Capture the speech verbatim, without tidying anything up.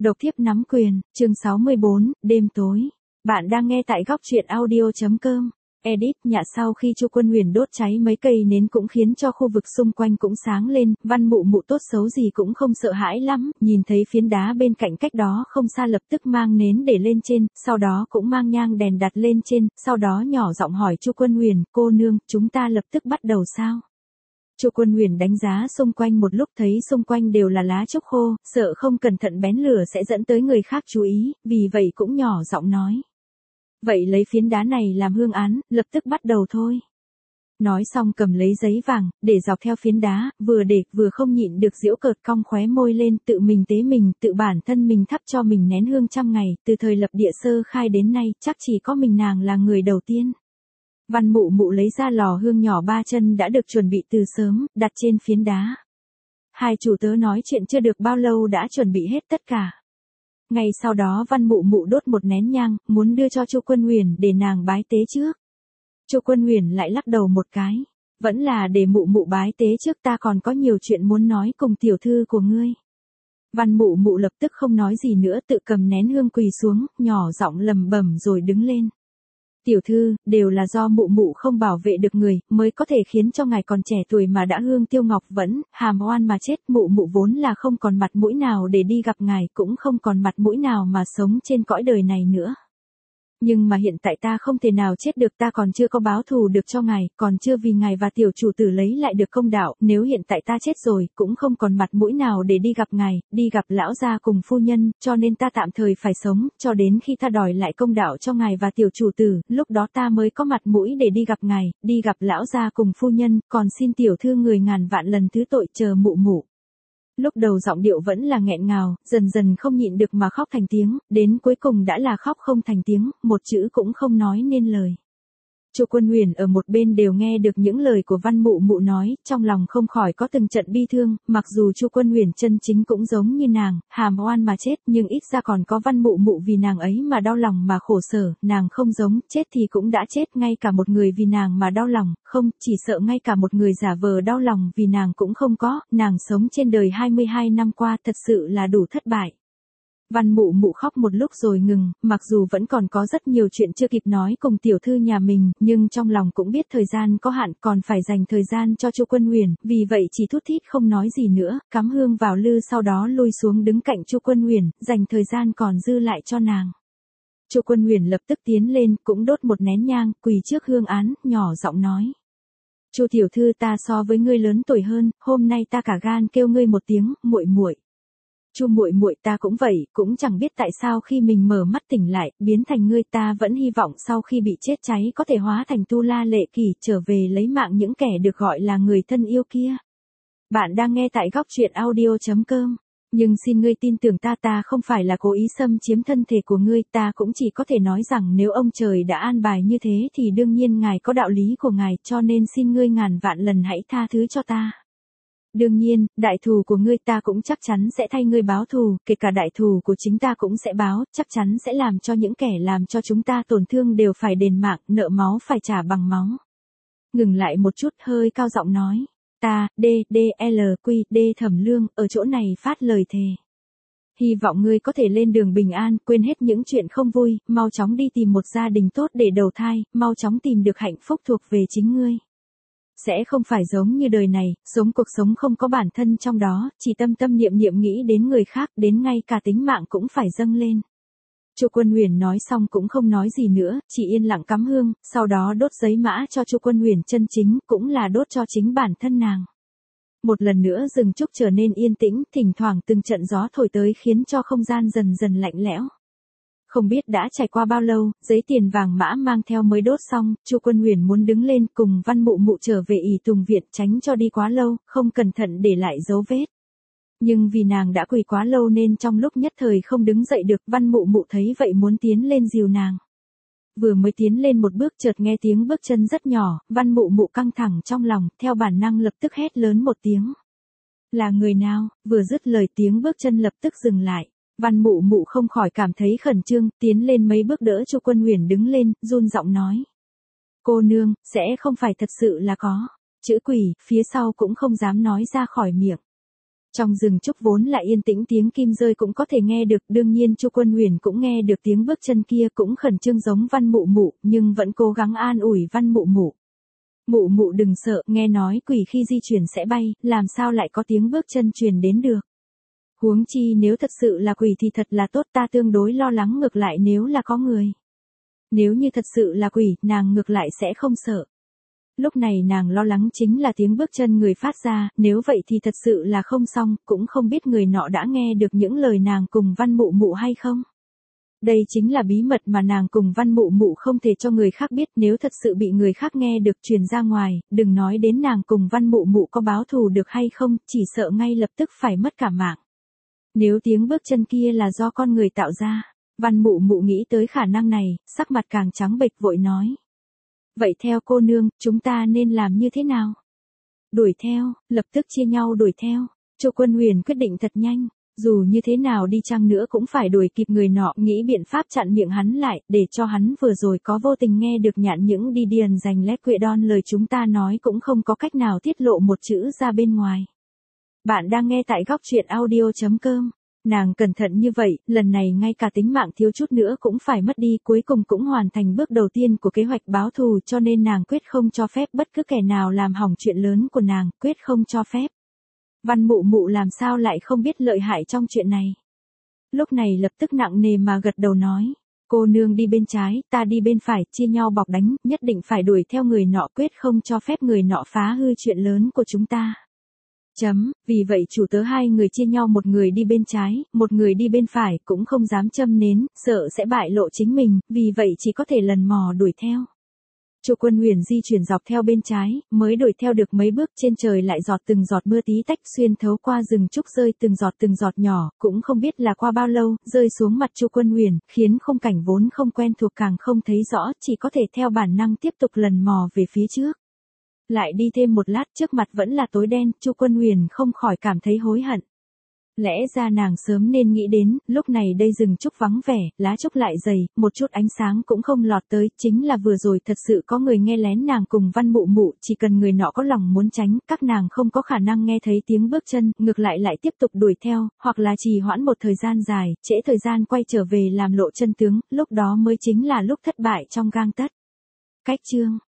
Độc thiếp nắm quyền, chương sáu mươi bốn, đêm tối. Bạn đang nghe tại góc truyện audio.com. Edit nhạ sau khi Chu Quân Huyền đốt cháy mấy cây nến cũng khiến cho khu vực xung quanh cũng sáng lên, Văn Mụ Mụ tốt xấu gì cũng không sợ hãi lắm, nhìn thấy phiến đá bên cạnh cách đó không xa lập tức mang nến để lên trên, sau đó cũng mang nhang đèn đặt lên trên, sau đó nhỏ giọng hỏi Chu Quân Huyền, cô nương, chúng ta lập tức bắt đầu sao? Chu Quân Huyền đánh giá xung quanh một lúc thấy xung quanh đều là lá trúc khô, sợ không cẩn thận bén lửa sẽ dẫn tới người khác chú ý, vì vậy cũng nhỏ giọng nói. Vậy lấy phiến đá này làm hương án, lập tức bắt đầu thôi. Nói xong cầm lấy giấy vàng, để dọc theo phiến đá, vừa để vừa không nhịn được giễu cợt cong khóe môi lên, tự mình tế mình, tự bản thân mình thắp cho mình nén hương trăm ngày, từ thời lập địa sơ khai đến nay, chắc chỉ có mình nàng là người đầu tiên. Văn Mụ Mụ lấy ra lò hương nhỏ ba chân đã được chuẩn bị từ sớm, đặt trên phiến đá. Hai chủ tớ nói chuyện chưa được bao lâu đã chuẩn bị hết tất cả. Ngay sau đó Văn Mụ Mụ đốt một nén nhang, muốn đưa cho Chu Quân Huyền để nàng bái tế trước. Chu Quân Huyền lại lắc đầu một cái, vẫn là để Mụ Mụ bái tế trước, ta còn có nhiều chuyện muốn nói cùng tiểu thư của ngươi. Văn Mụ Mụ lập tức không nói gì nữa, tự cầm nén hương quỳ xuống, nhỏ giọng lầm bầm rồi đứng lên. Tiểu thư, đều là do Mụ Mụ không bảo vệ được người, mới có thể khiến cho ngài còn trẻ tuổi mà đã hương tiêu ngọc vẫn, hàm oan mà chết. Mụ Mụ vốn là không còn mặt mũi nào để đi gặp ngài, cũng không còn mặt mũi nào mà sống trên cõi đời này nữa. Nhưng mà hiện tại ta không thể nào chết được, ta còn chưa có báo thù được cho ngài, còn chưa vì ngài và tiểu chủ tử lấy lại được công đạo, nếu hiện tại ta chết rồi, cũng không còn mặt mũi nào để đi gặp ngài, đi gặp lão gia cùng phu nhân, cho nên ta tạm thời phải sống, cho đến khi ta đòi lại công đạo cho ngài và tiểu chủ tử, lúc đó ta mới có mặt mũi để đi gặp ngài, đi gặp lão gia cùng phu nhân, còn xin tiểu thư người ngàn vạn lần thứ tội, chờ Mụ Mụ. Lúc đầu giọng điệu vẫn là nghẹn ngào, dần dần không nhịn được mà khóc thành tiếng, đến cuối cùng đã là khóc không thành tiếng, một chữ cũng không nói nên lời. Chu Quân Huyền ở một bên đều nghe được những lời của Văn Mụ Mụ nói, trong lòng không khỏi có từng trận bi thương, mặc dù Chu Quân Huyền chân chính cũng giống như nàng, hàm oan mà chết, nhưng ít ra còn có Văn Mụ Mụ vì nàng ấy mà đau lòng mà khổ sở, nàng không giống, chết thì cũng đã chết, ngay cả một người vì nàng mà đau lòng, không, chỉ sợ ngay cả một người giả vờ đau lòng vì nàng cũng không có, nàng sống trên đời hai mươi hai năm qua thật sự là đủ thất bại. Văn Mụ Mụ khóc một lúc rồi ngừng, mặc dù vẫn còn có rất nhiều chuyện chưa kịp nói cùng tiểu thư nhà mình, nhưng trong lòng cũng biết thời gian có hạn, còn phải dành thời gian cho Chu Quân Huyền, vì vậy chỉ thút thít không nói gì nữa, cắm hương vào lư sau đó lui xuống đứng cạnh Chu Quân Huyền, dành thời gian còn dư lại cho nàng. Chu Quân Huyền lập tức tiến lên, cũng đốt một nén nhang, quỳ trước hương án, nhỏ giọng nói. Chu tiểu thư, ta so với ngươi lớn tuổi hơn, hôm nay ta cả gan kêu ngươi một tiếng, muội muội. Chu muội muội, ta cũng vậy, cũng chẳng biết tại sao khi mình mở mắt tỉnh lại, biến thành ngươi, ta vẫn hy vọng sau khi bị chết cháy có thể hóa thành Tu La Lệ Kỳ, trở về lấy mạng những kẻ được gọi là người thân yêu kia. Bạn đang nghe tại góc truyện audio.com. Nhưng xin ngươi tin tưởng ta, ta không phải là cố ý xâm chiếm thân thể của ngươi, ta cũng chỉ có thể nói rằng nếu ông trời đã an bài như thế thì đương nhiên ngài có đạo lý của ngài, cho nên xin ngươi ngàn vạn lần hãy tha thứ cho ta. Đương nhiên, đại thù của ngươi ta cũng chắc chắn sẽ thay ngươi báo thù, kể cả đại thù của chính ta cũng sẽ báo, chắc chắn sẽ làm cho những kẻ làm cho chúng ta tổn thương đều phải đền mạng, nợ máu phải trả bằng máu. Ngừng lại một chút, hơi cao giọng nói, ta, D, D, L, Q, D Thẩm Lương, ở chỗ này phát lời thề. Hy vọng ngươi có thể lên đường bình an, quên hết những chuyện không vui, mau chóng đi tìm một gia đình tốt để đầu thai, mau chóng tìm được hạnh phúc thuộc về chính ngươi. Sẽ không phải giống như đời này, sống cuộc sống không có bản thân trong đó, chỉ tâm tâm niệm niệm nghĩ đến người khác, đến ngay cả tính mạng cũng phải dâng lên. Chu Quân Huyền nói xong cũng không nói gì nữa, chỉ yên lặng cắm hương, sau đó đốt giấy mã cho Chu Quân Huyền chân chính, cũng là đốt cho chính bản thân nàng. Một lần nữa rừng trúc trở nên yên tĩnh, thỉnh thoảng từng trận gió thổi tới khiến cho không gian dần dần lạnh lẽo. Không biết đã trải qua bao lâu, giấy tiền vàng mã mang theo mới đốt xong, Chu Quân Huyền muốn đứng lên cùng Văn Mụ Mụ trở về ỷ Tùng Viện, tránh cho đi quá lâu, không cẩn thận để lại dấu vết. Nhưng vì nàng đã quỳ quá lâu nên trong lúc nhất thời không đứng dậy được, Văn Mụ Mụ thấy vậy muốn tiến lên dìu nàng. Vừa mới tiến lên một bước chợt nghe tiếng bước chân rất nhỏ, Văn Mụ Mụ căng thẳng trong lòng, theo bản năng lập tức hét lớn một tiếng. Là người nào? Vừa dứt lời tiếng bước chân lập tức dừng lại. Văn Mụ Mụ không khỏi cảm thấy khẩn trương, tiến lên mấy bước đỡ Chu Quân Huyền đứng lên, run giọng nói. Cô nương, sẽ không phải thật sự là có. Chữ quỷ, phía sau cũng không dám nói ra khỏi miệng. Trong rừng trúc vốn là yên tĩnh, tiếng kim rơi cũng có thể nghe được, đương nhiên Chu Quân Huyền cũng nghe được tiếng bước chân kia, cũng khẩn trương giống Văn Mụ Mụ, nhưng vẫn cố gắng an ủi Văn Mụ Mụ. Mụ Mụ đừng sợ, nghe nói quỷ khi di chuyển sẽ bay, làm sao lại có tiếng bước chân truyền đến được. Huống chi nếu thật sự là quỷ thì thật là tốt, ta tương đối lo lắng ngược lại nếu là có người. Nếu như thật sự là quỷ, nàng ngược lại sẽ không sợ. Lúc này nàng lo lắng chính là tiếng bước chân người phát ra, nếu vậy thì thật sự là không xong, cũng không biết người nọ đã nghe được những lời nàng cùng Văn Mụ Mụ hay không. Đây chính là bí mật mà nàng cùng Văn Mụ Mụ không thể cho người khác biết, nếu thật sự bị người khác nghe được truyền ra ngoài, đừng nói đến nàng cùng Văn Mụ Mụ có báo thù được hay không, chỉ sợ ngay lập tức phải mất cả mạng. Nếu tiếng bước chân kia là do con người tạo ra, Văn Mụ Mụ nghĩ tới khả năng này, sắc mặt càng trắng bệch vội nói. Vậy theo cô nương, chúng ta nên làm như thế nào? Đuổi theo, lập tức chia nhau đuổi theo. Chu Quân Huyền quyết định thật nhanh, dù như thế nào đi chăng nữa cũng phải đuổi kịp người nọ, nghĩ biện pháp chặn miệng hắn lại, để cho hắn vừa rồi có vô tình nghe được nhạn những đi điền dành lét quệ đon lời chúng ta nói cũng không có cách nào tiết lộ một chữ ra bên ngoài. Bạn đang nghe tại góc truyện audio chấm com. Nàng cẩn thận như vậy, lần này ngay cả tính mạng thiếu chút nữa cũng phải mất đi, cuối cùng cũng hoàn thành bước đầu tiên của kế hoạch báo thù, cho nên nàng quyết không cho phép bất cứ kẻ nào làm hỏng chuyện lớn của nàng, quyết không cho phép. Văn Mụ Mụ làm sao lại không biết lợi hại trong chuyện này. Lúc này lập tức nặng nề mà gật đầu nói, cô nương đi bên trái, ta đi bên phải, chia nhau bọc đánh, nhất định phải đuổi theo người nọ, quyết không cho phép người nọ phá hư chuyện lớn của chúng ta. Chấm, vì vậy chủ tớ hai người chia nhau, một người đi bên trái, một người đi bên phải, cũng không dám châm nến, sợ sẽ bại lộ chính mình, vì vậy chỉ có thể lần mò đuổi theo. Chu Quân Huyền di chuyển dọc theo bên trái, mới đuổi theo được mấy bước, trên trời lại giọt từng giọt mưa tí tách xuyên thấu qua rừng trúc rơi từng giọt từng giọt nhỏ, cũng không biết là qua bao lâu, rơi xuống mặt Chu Quân Huyền, khiến khung cảnh vốn không quen thuộc càng không thấy rõ, chỉ có thể theo bản năng tiếp tục lần mò về phía trước. Lại đi thêm một lát, trước mặt vẫn là tối đen, Chu Quân Huyền không khỏi cảm thấy hối hận. Lẽ ra nàng sớm nên nghĩ đến, lúc này đây rừng trúc vắng vẻ, lá trúc lại dày, một chút ánh sáng cũng không lọt tới, chính là vừa rồi thật sự có người nghe lén nàng cùng Văn Mụ Mụ, chỉ cần người nọ có lòng muốn tránh, các nàng không có khả năng nghe thấy tiếng bước chân, ngược lại lại tiếp tục đuổi theo, hoặc là trì hoãn một thời gian dài, trễ thời gian quay trở về làm lộ chân tướng, lúc đó mới chính là lúc thất bại trong gang tấc. Cách chương